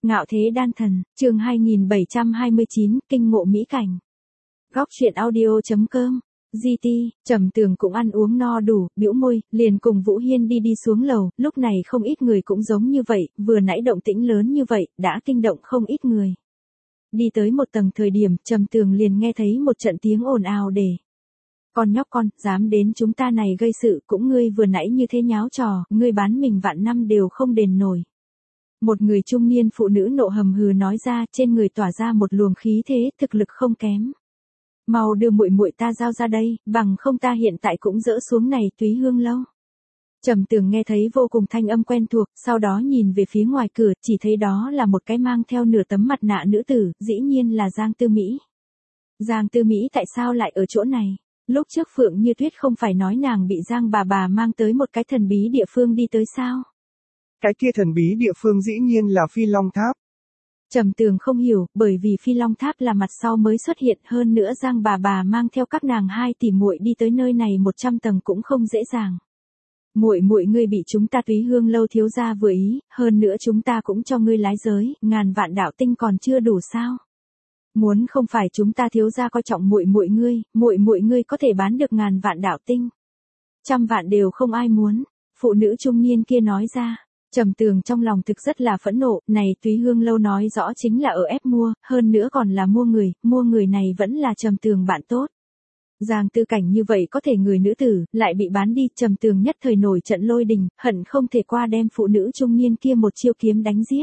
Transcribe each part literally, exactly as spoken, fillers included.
Ngạo thế đan thần, chương hai nghìn bảy trăm hai mươi chín, kinh ngộ mỹ cảnh. Góc truyện audio.com, giê tê, Trầm Tường cũng ăn uống no đủ, bĩu môi, liền cùng Vũ Hiên đi đi xuống lầu, lúc này không ít người cũng giống như vậy, vừa nãy động tĩnh lớn như vậy, đã kinh động không ít người. Đi tới một tầng thời điểm, Trầm Tường liền nghe thấy một trận tiếng ồn ào để. Con nhóc con, dám đến chúng ta này gây sự, cũng ngươi vừa nãy như thế nháo trò, ngươi bán mình vạn năm đều không đền nổi. Một người trung niên phụ nữ nộ hầm hừ nói ra, trên người tỏa ra một luồng khí thế, thực lực không kém. Mau đưa muội muội ta giao ra đây, bằng không ta hiện tại cũng dỡ xuống này túy hương lâu. Trầm Tường nghe thấy vô cùng thanh âm quen thuộc, sau đó nhìn về phía ngoài cửa, chỉ thấy đó là một cái mang theo nửa tấm mặt nạ nữ tử, dĩ nhiên là Giang Tư Mỹ. Giang Tư Mỹ tại sao lại ở chỗ này? Lúc trước Phượng Như Tuyết không phải nói nàng bị Giang bà bà mang tới một cái thần bí địa phương đi tới sao? Cái kia thần bí địa phương dĩ nhiên là Phi Long Tháp. Trầm Tường không hiểu, bởi vì Phi Long Tháp là mặt sau mới xuất hiện, hơn nữa Giang bà bà mang theo các nàng hai tỷ muội đi tới nơi này một trăm tầng cũng không dễ dàng. Muội muội ngươi bị chúng ta Túy Hương lâu thiếu gia vừa ý, hơn nữa chúng ta cũng cho ngươi lái giới, ngàn vạn đạo tinh còn chưa đủ sao? Muốn không phải chúng ta thiếu gia coi trọng muội muội ngươi, muội muội ngươi có thể bán được ngàn vạn đạo tinh. Trăm vạn đều không ai muốn, phụ nữ trung niên kia nói ra. Trầm Tường trong lòng thực rất là phẫn nộ, này Túy Hương lâu nói rõ chính là ở ép mua, hơn nữa còn là mua người, mua người này vẫn là Trầm Tường bạn tốt. Giang Tư Cảnh như vậy có thể người nữ tử, lại bị bán đi, Trầm Tường nhất thời nổi trận lôi đình, hận không thể qua đem phụ nữ trung niên kia một chiêu kiếm đánh giết.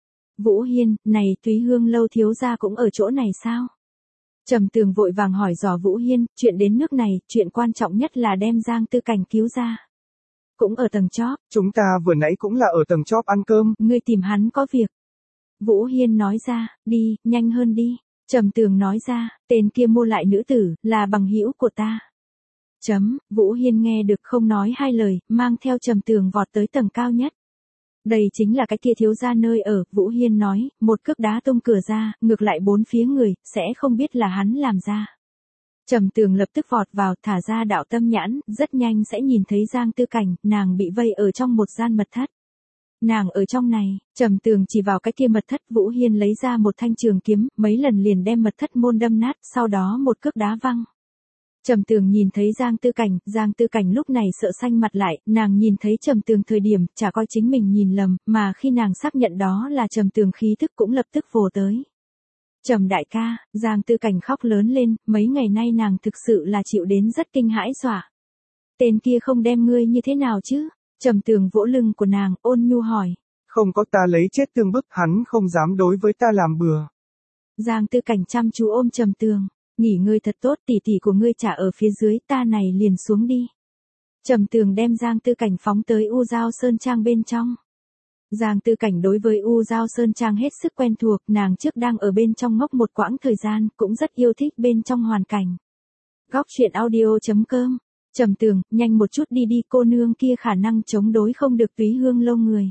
Vũ Hiên, này Túy Hương lâu thiếu gia cũng ở chỗ này sao? Trầm Tường vội vàng hỏi dò Vũ Hiên, chuyện đến nước này, chuyện quan trọng nhất là đem Giang Tư Cảnh cứu ra. Cũng ở tầng chóp. Chúng ta vừa nãy cũng là ở tầng chóp ăn cơm. Ngươi tìm hắn có việc. Vũ Hiên nói ra, đi, nhanh hơn đi. Trầm Tường nói ra, tên kia mua lại nữ tử, là bằng hữu của ta. Chấm, Vũ Hiên nghe được không nói hai lời, mang theo Trầm Tường vọt tới tầng cao nhất. Đây chính là cái kia thiếu gia nơi ở, Vũ Hiên nói, một cước đá tung cửa ra, ngược lại bốn phía người, sẽ không biết là hắn làm ra. Trầm Tường lập tức vọt vào, thả ra đạo tâm nhãn, rất nhanh sẽ nhìn thấy Giang Tư Cảnh, nàng bị vây ở trong một gian mật thất. Nàng ở trong này, Trầm Tường chỉ vào cái kia mật thất, Vũ Hiên lấy ra một thanh trường kiếm, mấy lần liền đem mật thất môn đâm nát, sau đó một cước đá văng. Trầm Tường nhìn thấy Giang Tư Cảnh, Giang Tư Cảnh lúc này sợ xanh mặt lại, nàng nhìn thấy Trầm Tường thời điểm, chả coi chính mình nhìn lầm, mà khi nàng xác nhận đó là Trầm Tường khí thức cũng lập tức vồ tới. Trầm đại ca, Giang Tư Cảnh khóc lớn lên, mấy ngày nay nàng thực sự là chịu đến rất kinh hãi dọa. Tên kia không đem ngươi như thế nào chứ? Trầm Tường vỗ lưng của nàng, ôn nhu hỏi. Không có, ta lấy chết tương bức, hắn không dám đối với ta làm bừa. Giang Tư Cảnh chăm chú ôm Trầm Tường, nghỉ ngơi thật tốt, tỷ tỷ của ngươi trả ở phía dưới, ta này liền xuống đi. Trầm Tường đem Giang Tư Cảnh phóng tới U Giao Sơn Trang bên trong. Giang Tư Cảnh đối với U Giao Sơn Trang hết sức quen thuộc, nàng trước đang ở bên trong ngốc một quãng thời gian, cũng rất yêu thích bên trong hoàn cảnh. Góc truyện audio.com, Trầm Tường, nhanh một chút đi đi, cô nương kia khả năng chống đối không được Túy Hương lâu người.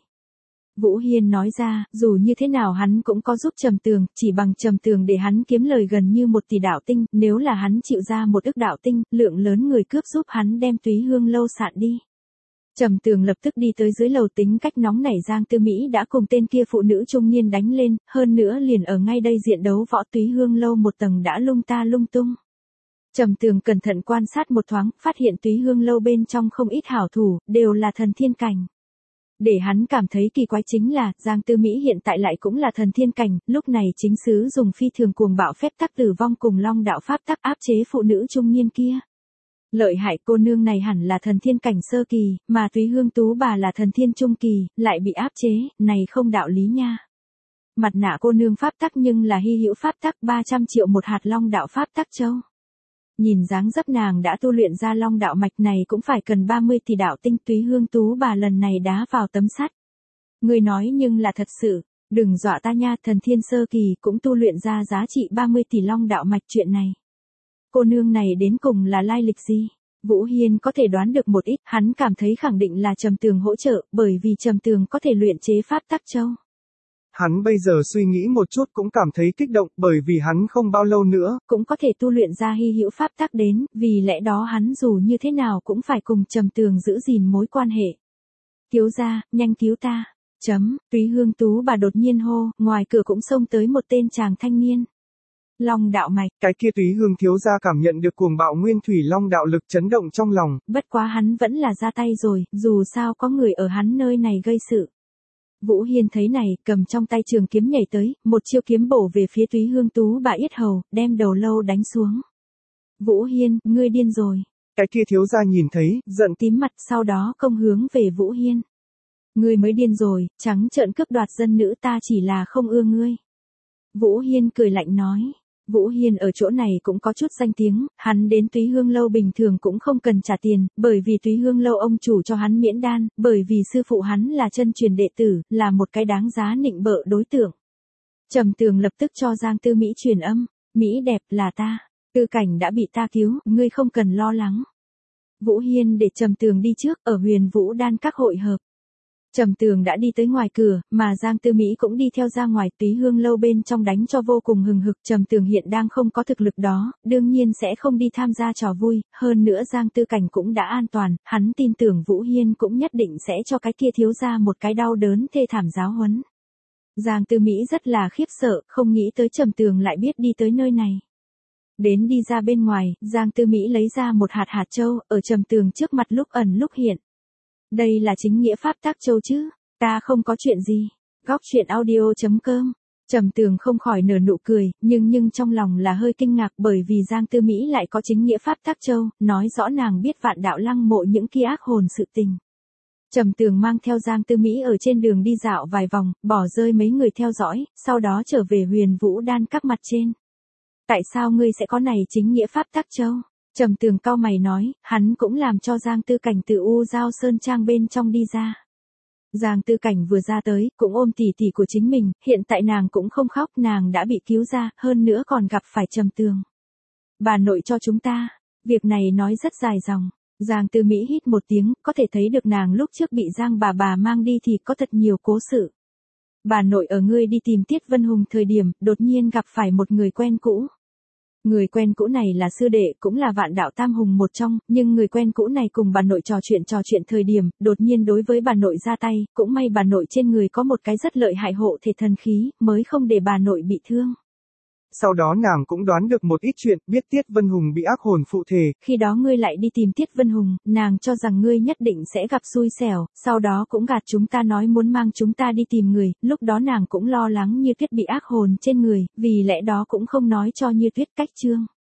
Vũ Hiên nói ra, dù như thế nào hắn cũng có giúp Trầm Tường, chỉ bằng Trầm Tường để hắn kiếm lời gần như một tỷ đạo tinh, nếu là hắn chịu ra một ức đạo tinh, lượng lớn người cướp giúp hắn đem Túy Hương lâu sạn đi. Trầm Tường lập tức đi tới dưới lầu, tính cách nóng nảy Giang Tư Mỹ đã cùng tên kia phụ nữ trung niên đánh lên, hơn nữa liền ở ngay đây diện đấu võ, Túy Hương lâu một tầng đã lung ta lung tung. Trầm Tường cẩn thận quan sát một thoáng, phát hiện Túy Hương lâu bên trong không ít hảo thủ, đều là thần thiên cảnh. Để hắn cảm thấy kỳ quái chính là, Giang Tư Mỹ hiện tại lại cũng là thần thiên cảnh, lúc này chính sứ dùng phi thường cuồng bạo phép tắc tử vong cùng long đạo pháp tắc áp chế phụ nữ trung niên kia. Lợi hại, cô nương này hẳn là thần thiên cảnh sơ kỳ, mà Túy Hương tú bà là thần thiên trung kỳ, lại bị áp chế, này không đạo lý nha. Mặt nạ cô nương pháp tắc nhưng là hy hữu pháp tắc ba trăm triệu một hạt long đạo pháp tắc châu. Nhìn dáng dấp nàng đã tu luyện ra long đạo mạch này cũng phải cần ba mươi tỷ đạo tinh, Túy Hương tú bà lần này đá vào tấm sắt. Người nói nhưng là thật sự, đừng dọa ta nha, thần thiên sơ kỳ cũng tu luyện ra giá trị ba mươi tỷ long đạo mạch, chuyện này. Cô nương này đến cùng là lai lịch gì? Vũ Hiên có thể đoán được một ít, hắn cảm thấy khẳng định là Trầm Tường hỗ trợ, bởi vì Trầm Tường có thể luyện chế pháp tắc châu. Hắn bây giờ suy nghĩ một chút cũng cảm thấy kích động, bởi vì hắn không bao lâu nữa cũng có thể tu luyện ra hy hữu pháp tắc đến, vì lẽ đó hắn dù như thế nào cũng phải cùng Trầm Tường giữ gìn mối quan hệ. Thiếu gia, nhanh cứu ta. Chấm, Túy Hương Tú bà đột nhiên hô, ngoài cửa cũng xông tới một tên chàng thanh niên. Long đạo mạch. Cái kia Túy Hương thiếu gia cảm nhận được cuồng bạo nguyên thủy long đạo lực chấn động trong lòng. Bất quá hắn vẫn là ra tay rồi, dù sao có người ở hắn nơi này gây sự. Vũ Hiên thấy này, cầm trong tay trường kiếm nhảy tới, một chiêu kiếm bổ về phía Túy Hương Tú bà yết hầu, đem đầu lâu đánh xuống. Vũ Hiên, ngươi điên rồi. Cái kia thiếu gia nhìn thấy, giận tím mặt, sau đó công hướng về Vũ Hiên. Ngươi mới điên rồi, trắng trợn cướp đoạt dân nữ, ta chỉ là không ưa ngươi. Vũ Hiên cười lạnh nói. Vũ Hiên ở chỗ này cũng có chút danh tiếng, hắn đến Túy Hương Lâu bình thường cũng không cần trả tiền, bởi vì Túy Hương Lâu ông chủ cho hắn miễn đan, bởi vì sư phụ hắn là chân truyền đệ tử, là một cái đáng giá nịnh bợ đối tượng. Trầm Tường lập tức cho Giang Tư Mỹ truyền âm, Mỹ đẹp là ta, Tư Cảnh đã bị ta cứu, ngươi không cần lo lắng. Vũ Hiên để Trầm Tường đi trước, ở Huyền Vũ Đan các hội hợp. Trầm Tường đã đi tới ngoài cửa, mà Giang Tư Mỹ cũng đi theo ra ngoài. Túy Hương Lâu bên trong đánh cho vô cùng hừng hực. Trầm Tường hiện đang không có thực lực đó, đương nhiên sẽ không đi tham gia trò vui, hơn nữa Giang Tư Cảnh cũng đã an toàn, hắn tin tưởng Vũ Hiên cũng nhất định sẽ cho cái kia thiếu gia một cái đau đớn thê thảm giáo huấn. Giang Tư Mỹ rất là khiếp sợ, không nghĩ tới Trầm Tường lại biết đi tới nơi này. Đến đi ra bên ngoài, Giang Tư Mỹ lấy ra một hạt hạt châu, ở Trầm Tường trước mặt lúc ẩn lúc hiện. Đây là chính nghĩa pháp tác châu chứ, ta không có chuyện gì. Góc truyện audio chấm com. Trầm Tường không khỏi nở nụ cười, nhưng nhưng trong lòng là hơi kinh ngạc bởi vì Giang Tư Mỹ lại có chính nghĩa pháp tác châu, nói rõ nàng biết Vạn Đạo Lăng mộ những kia ác hồn sự tình. Trầm Tường mang theo Giang Tư Mỹ ở trên đường đi dạo vài vòng, bỏ rơi mấy người theo dõi, sau đó trở về Huyền Vũ Đan các mặt trên. Tại sao ngươi sẽ có này chính nghĩa pháp tác châu? Trầm Tường cau mày nói, hắn cũng làm cho Giang Tư Cảnh từ U Giao Sơn Trang bên trong đi ra. Giang Tư Cảnh vừa ra tới, cũng ôm tỷ tỷ của chính mình, hiện tại nàng cũng không khóc, nàng đã bị cứu ra, hơn nữa còn gặp phải Trầm Tường. Bà nội cho chúng ta, việc này nói rất dài dòng. Giang Tư Mỹ hít một tiếng, có thể thấy được nàng lúc trước bị Giang bà bà mang đi thì có thật nhiều cố sự. Bà nội ở ngươi đi tìm Tiết Vân Hùng thời điểm, đột nhiên gặp phải một người quen cũ. Người quen cũ này là sư đệ, cũng là Vạn Đạo Tam Hùng một trong, nhưng người quen cũ này cùng bà nội trò chuyện trò chuyện thời điểm, đột nhiên đối với bà nội ra tay, cũng may bà nội trên người có một cái rất lợi hại hộ thể thần khí, mới không để bà nội bị thương. Sau đó nàng cũng đoán được một ít chuyện, biết Tiết Vân Hùng bị ác hồn phụ thể. Khi đó ngươi lại đi tìm Tiết Vân Hùng, nàng cho rằng ngươi nhất định sẽ gặp xui xẻo, sau đó cũng gạt chúng ta nói muốn mang chúng ta đi tìm người, lúc đó nàng cũng lo lắng Như Tuyết bị ác hồn trên người, vì lẽ đó cũng không nói cho Như Tuyết cách chương.